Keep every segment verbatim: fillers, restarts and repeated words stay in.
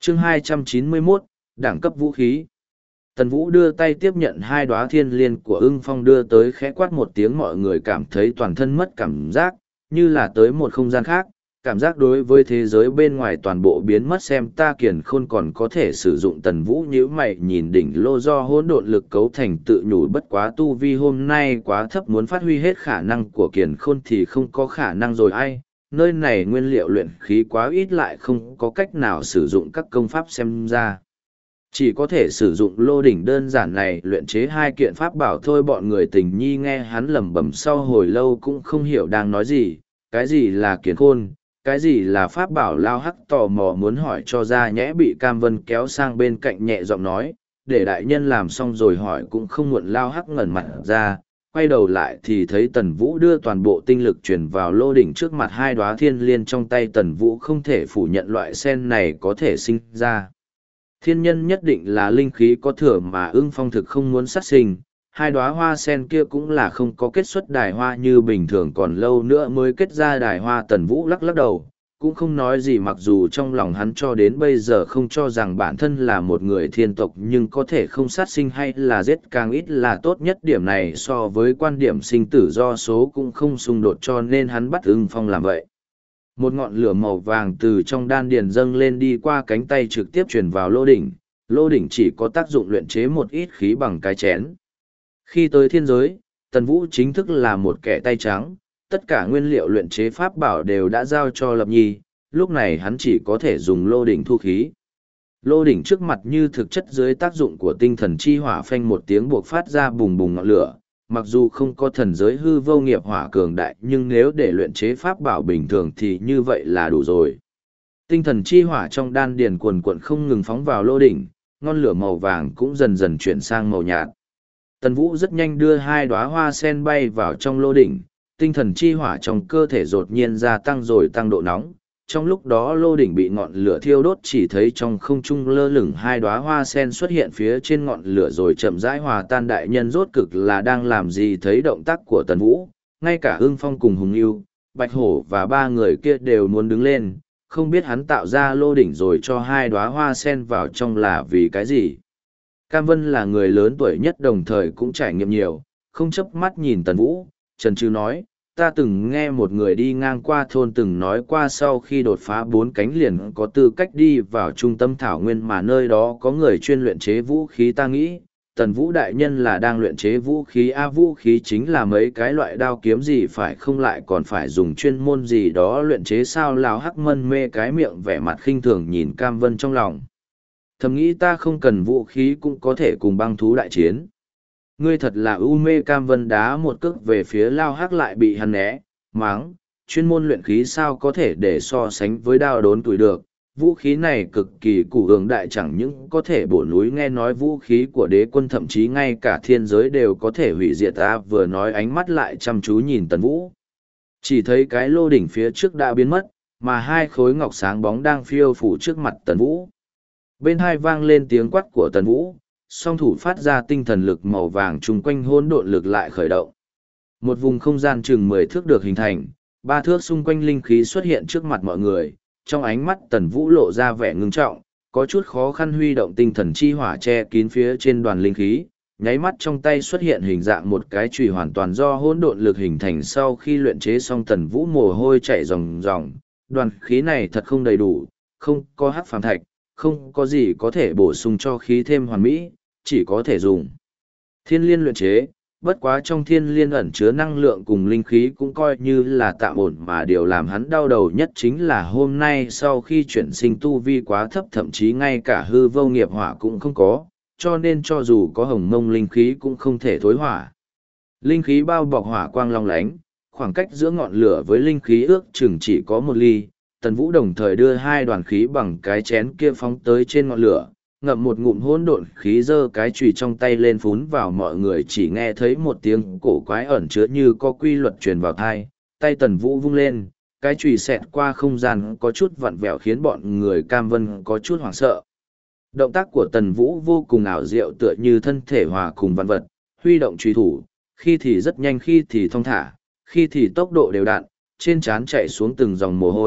chương hai trăm chín mươi mốt, đẳng cấp vũ khí. Tần Vũ đưa tay tiếp nhận hai đóa thiên liên của ưng phong đưa tới, khẽ quát một tiếng, mọi người cảm thấy toàn thân mất cảm giác, như là tới một không gian khác, cảm giác đối với thế giới bên ngoài toàn bộ biến mất. Xem ta Kiền Khôn còn có thể sử dụng. Tần Vũ nhíu mày nhìn đỉnh lô do hỗn độn lực cấu thành, tự nhủ bất quá tu vi hôm nay quá thấp, muốn phát huy hết khả năng của Kiền Khôn thì không có khả năng rồi. Ai, nơi này nguyên liệu luyện khí quá ít, lại không có cách nào sử dụng các công pháp, xem ra chỉ có thể sử dụng lô đỉnh đơn giản này luyện chế hai kiện pháp bảo thôi. Bọn người Tình Nhi nghe hắn lẩm bẩm sau hồi lâu cũng không hiểu đang nói gì, cái gì là Kiền Khôn, cái gì là pháp bảo. Lao Hắc tò mò muốn hỏi cho ra, nhẽ bị Cam Vân kéo sang bên cạnh nhẹ giọng nói, để đại nhân làm xong rồi hỏi cũng không muộn. Lao Hắc ngẩn mặt ra, quay đầu lại thì thấy Tần Vũ đưa toàn bộ tinh lực truyền vào lô đỉnh trước mặt. Hai đóa thiên liên trong tay Tần Vũ không thể phủ nhận loại sen này có thể sinh ra thiên nhân nhất định là linh khí có thừa mà ưng phong thực không muốn sát sinh. Hai đóa hoa sen kia cũng là không có kết xuất đài hoa như bình thường, còn lâu nữa mới kết ra đài hoa. Tần Vũ lắc lắc đầu, cũng không nói gì, mặc dù trong lòng hắn cho đến bây giờ không cho rằng bản thân là một người thiên tộc, nhưng có thể không sát sinh hay là giết càng ít là tốt nhất. Điểm này so với quan điểm sinh tử do số cũng không xung đột, cho nên hắn bắt ưng phong làm vậy. Một ngọn lửa màu vàng từ trong đan điền dâng lên, đi qua cánh tay trực tiếp truyền vào lô đỉnh. Lô đỉnh chỉ có tác dụng luyện chế một ít khí bằng cái chén. Khi tới thiên giới, Tần Vũ chính thức là một kẻ tay trắng, tất cả nguyên liệu luyện chế pháp bảo đều đã giao cho Lập Nhi, lúc này hắn chỉ có thể dùng lô đỉnh thu khí. Lô đỉnh trước mặt như thực chất dưới tác dụng của tinh thần chi hỏa, phanh một tiếng buộc phát ra bùng bùng ngọn lửa. Mặc dù không có thần giới hư vô nghiệp hỏa cường đại, nhưng nếu để luyện chế pháp bảo bình thường thì như vậy là đủ rồi. Tinh thần chi hỏa trong đan điền cuồn cuộn không ngừng phóng vào lô đỉnh, ngọn lửa màu vàng cũng dần dần chuyển sang màu nhạt. Tần Vũ rất nhanh đưa hai đóa hoa sen bay vào trong lô đỉnh, tinh thần chi hỏa trong cơ thể đột nhiên gia tăng rồi tăng độ nóng. Trong lúc đó lô đỉnh bị ngọn lửa thiêu đốt, chỉ thấy trong không trung lơ lửng hai đóa hoa sen xuất hiện phía trên ngọn lửa rồi chậm rãi hòa tan. Đại nhân rốt cực là đang làm gì? Thấy động tác của Tần Vũ, ngay cả Ưng Phong cùng Hùng Ưu, Bạch Hổ và ba người kia đều muốn đứng lên, không biết hắn tạo ra lô đỉnh rồi cho hai đóa hoa sen vào trong là vì cái gì. Cam Vân là người lớn tuổi nhất, đồng thời cũng trải nghiệm nhiều, không chớp mắt nhìn Tần Vũ, chần chừ nói, ta từng nghe một người đi ngang qua thôn từng nói qua sau khi đột phá bốn cánh liền có tư cách đi vào trung tâm thảo nguyên, mà nơi đó có người chuyên luyện chế vũ khí. Ta nghĩ, Tần Vũ đại nhân là đang luyện chế vũ khí. A, vũ khí chính là mấy cái loại đao kiếm gì phải không, lại còn phải dùng chuyên môn gì đó luyện chế sao? Lão Hắc mân mê cái miệng, vẻ mặt khinh thường nhìn Cam Vân, trong lòng thầm nghĩ ta không cần vũ khí cũng có thể cùng băng thú đại chiến. Ngươi thật là u mê. Cam Vân đá một cước về phía Lao Hắc, lại bị hắn né, máng, chuyên môn luyện khí sao có thể để so sánh với đao đốn tuổi được. Vũ khí này cực kỳ cụ hưởng đại, chẳng những có thể bổ núi, nghe nói vũ khí của đế quân thậm chí ngay cả thiên giới đều có thể hủy diệt. Ta vừa nói ánh mắt lại chăm chú nhìn Tần Vũ. Chỉ thấy cái lô đỉnh phía trước đã biến mất, mà hai khối ngọc sáng bóng đang phiêu phủ trước mặt Tần Vũ. Bên hai vang lên tiếng quát của Tần Vũ, song thủ phát ra tinh thần lực màu vàng, chung quanh hỗn độn lực lại khởi động. Một vùng không gian chừng mười thước được hình thành, ba thước xung quanh linh khí xuất hiện trước mặt mọi người. Trong ánh mắt Tần Vũ lộ ra vẻ ngưng trọng, có chút khó khăn huy động tinh thần chi hỏa che kín phía trên đoàn linh khí. Nháy mắt trong tay xuất hiện hình dạng một cái chùy hoàn toàn do hỗn độn lực hình thành. Sau khi luyện chế xong, Tần Vũ mồ hôi chảy ròng ròng. Đoàn khí này thật không đầy đủ, không có hắc phàm thạch, không có gì có thể bổ sung cho khí thêm hoàn mỹ, chỉ có thể dùng thiên liên luyện chế. Bất quá trong thiên liên ẩn chứa năng lượng cùng linh khí cũng coi như là tạm ổn, mà điều làm hắn đau đầu nhất chính là hôm nay sau khi chuyển sinh tu vi quá thấp, thậm chí ngay cả hư vô nghiệp hỏa cũng không có, cho nên cho dù có hồng mông linh khí cũng không thể thối hỏa. Linh khí bao bọc hỏa quang long lánh, khoảng cách giữa ngọn lửa với linh khí ước chừng chỉ có một ly. Tần Vũ đồng thời đưa hai đoàn khí bằng cái chén kia phóng tới trên ngọn lửa, ngậm một ngụm hỗn độn khí, giơ cái chùy trong tay lên phún vào. Mọi người chỉ nghe thấy một tiếng cổ quái ẩn chứa như có quy luật truyền vào tai. Tay Tần Vũ vung lên, cái chùy xẹt qua không gian có chút vặn vẹo, khiến bọn người Cam Vân có chút hoảng sợ. Động tác của Tần Vũ vô cùng ảo diệu, tựa như thân thể hòa cùng vạn vật, huy động chùy thủ, khi thì rất nhanh, khi thì thong thả, khi thì tốc độ đều đặn, trên trán chạy xuống từng dòng mồ hôi,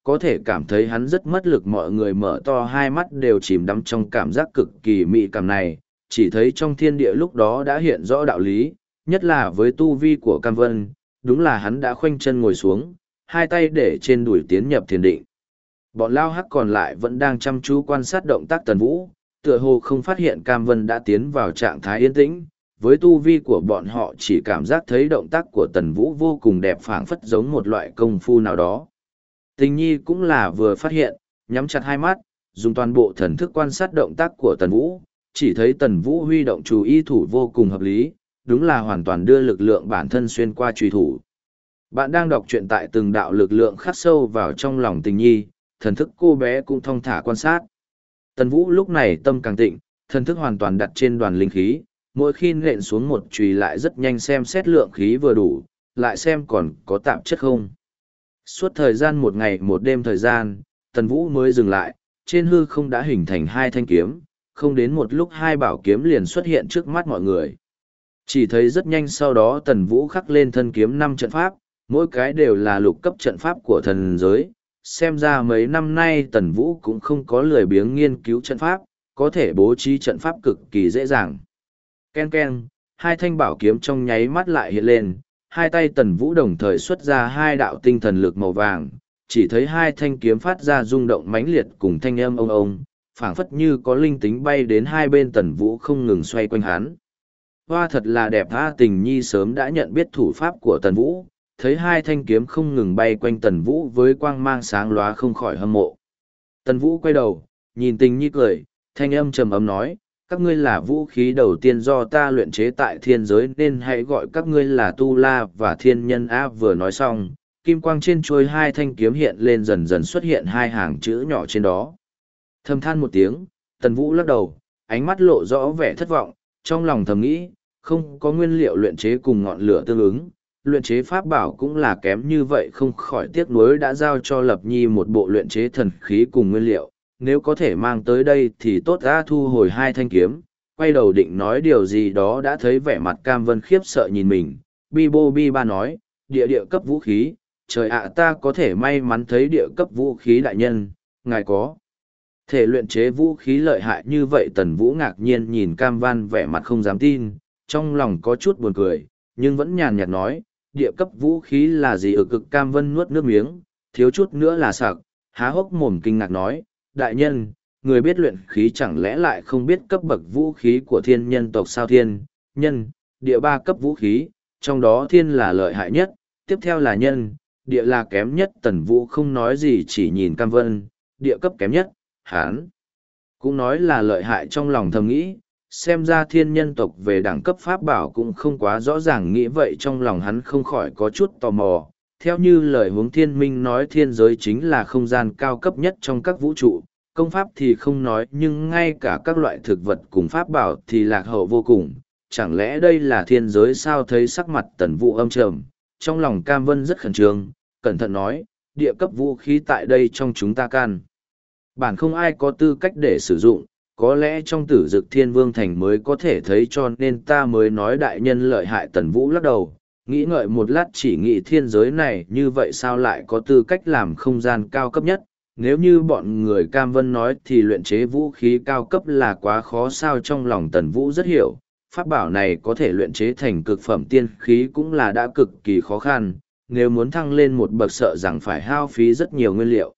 có thể cảm thấy hắn rất mất lực. Mọi người mở to hai mắt đều chìm đắm trong cảm giác cực kỳ mị cảm này, chỉ thấy trong thiên địa lúc đó đã hiện rõ đạo lý, nhất là với tu vi của Cam Vân, đúng là hắn đã khoanh chân ngồi xuống, hai tay để trên đùi tiến nhập thiền định. Bọn lao hắc còn lại vẫn đang chăm chú quan sát động tác Tần Vũ, tựa hồ không phát hiện Cam Vân đã tiến vào trạng thái yên tĩnh. Với tu vi của bọn họ chỉ cảm giác thấy động tác của Tần Vũ vô cùng đẹp, phảng phất giống một loại công phu nào đó. Tình nhi cũng là vừa phát hiện, nhắm chặt hai mắt, dùng toàn bộ thần thức quan sát động tác của Tần Vũ, chỉ thấy Tần Vũ huy động chú y thủ vô cùng hợp lý, đúng là hoàn toàn đưa lực lượng bản thân xuyên qua truy thủ. Bạn đang đọc truyện tại từng đạo lực lượng khắc sâu vào trong lòng tình nhi, thần thức cô bé cũng thong thả quan sát. Tần Vũ lúc này tâm càng tịnh, thần thức hoàn toàn đặt trên đoàn linh khí, mỗi khi nện xuống một chùy lại rất nhanh xem xét lượng khí vừa đủ, lại xem còn có tạp chất không. Suốt thời gian một ngày một đêm thời gian, Tần Vũ mới dừng lại, trên hư không đã hình thành hai thanh kiếm, không đến một lúc hai bảo kiếm liền xuất hiện trước mắt mọi người. Chỉ thấy rất nhanh sau đó Tần Vũ khắc lên thân kiếm năm trận pháp, mỗi cái đều là lục cấp trận pháp của thần giới. Xem ra mấy năm nay Tần Vũ cũng không có lười biếng nghiên cứu trận pháp, có thể bố trí trận pháp cực kỳ dễ dàng. Ken ken, hai thanh bảo kiếm trong nháy mắt lại hiện lên, hai tay Tần Vũ đồng thời xuất ra hai đạo tinh thần lực màu vàng, chỉ thấy hai thanh kiếm phát ra rung động mãnh liệt cùng thanh âm ông ông, phảng phất như có linh tính bay đến hai bên Tần Vũ không ngừng xoay quanh hắn. Hoa thật là đẹp tha. Tình nhi sớm đã nhận biết thủ pháp của Tần Vũ, thấy hai thanh kiếm không ngừng bay quanh Tần Vũ với quang mang sáng lóa không khỏi hâm mộ. Tần Vũ quay đầu, nhìn Tình nhi cười, thanh âm trầm ấm nói, các ngươi là vũ khí đầu tiên do ta luyện chế tại thiên giới nên hãy gọi các ngươi là Tu La và Thiên Nhân A. Vừa nói xong, kim quang trên chuôi hai thanh kiếm hiện lên, dần dần xuất hiện hai hàng chữ nhỏ trên đó. Thầm than một tiếng, Tần Vũ lắc đầu, ánh mắt lộ rõ vẻ thất vọng, trong lòng thầm nghĩ, không có nguyên liệu luyện chế cùng ngọn lửa tương ứng, luyện chế pháp bảo cũng là kém như vậy, không khỏi tiếc nuối đã giao cho Lập Nhi một bộ luyện chế thần khí cùng nguyên liệu, nếu có thể mang tới đây thì tốt. Ra thu hồi hai thanh kiếm, quay đầu định nói điều gì đó đã thấy vẻ mặt Cam Vân khiếp sợ nhìn mình, bi bô bi ba nói, địa địa cấp vũ khí, trời ạ, ta có thể may mắn thấy địa cấp vũ khí đại nhân, ngài có thể luyện chế vũ khí lợi hại như vậy. Tần Vũ ngạc nhiên nhìn Cam Văn vẻ mặt không dám tin, trong lòng có chút buồn cười, nhưng vẫn nhàn nhạt nói, địa cấp vũ khí là gì? Ở cực. Cam Vân nuốt nước miếng, thiếu chút nữa là sặc, há hốc mồm kinh ngạc nói, đại nhân, người biết luyện khí chẳng lẽ lại không biết cấp bậc vũ khí của thiên nhân tộc sao? Thiên, nhân, địa ba cấp vũ khí, trong đó thiên là lợi hại nhất, tiếp theo là nhân, địa là kém nhất. Tần Vũ không nói gì, chỉ nhìn Cam Vân, địa cấp kém nhất, hán cũng nói là lợi hại. Trong lòng thầm nghĩ, xem ra thiên nhân tộc về đẳng cấp pháp bảo cũng không quá rõ ràng. Nghĩ vậy trong lòng hắn không khỏi có chút tò mò. Theo như lời Hướng Thiên Minh nói, thiên giới chính là không gian cao cấp nhất trong các vũ trụ, công pháp thì không nói, nhưng ngay cả các loại thực vật cùng pháp bảo thì lạc hậu vô cùng. Chẳng lẽ đây là thiên giới sao? Thấy sắc mặt Tần Vũ âm trầm, trong lòng Cam Vân rất khẩn trương, cẩn thận nói, địa cấp vũ khí tại đây trong chúng ta can bản không ai có tư cách để sử dụng, có lẽ trong Tử Dực Thiên Vương Thành mới có thể thấy, cho nên ta mới nói đại nhân lợi hại. Tần Vũ lắc đầu, nghĩ ngợi một lát, chỉ nghĩ thiên giới này như vậy sao lại có tư cách làm không gian cao cấp nhất. Nếu như bọn người Cam Vân nói thì luyện chế vũ khí cao cấp là quá khó sao? Trong lòng Tần Vũ rất hiểu, pháp bảo này có thể luyện chế thành cực phẩm tiên khí cũng là đã cực kỳ khó khăn, nếu muốn thăng lên một bậc sợ rằng phải hao phí rất nhiều nguyên liệu.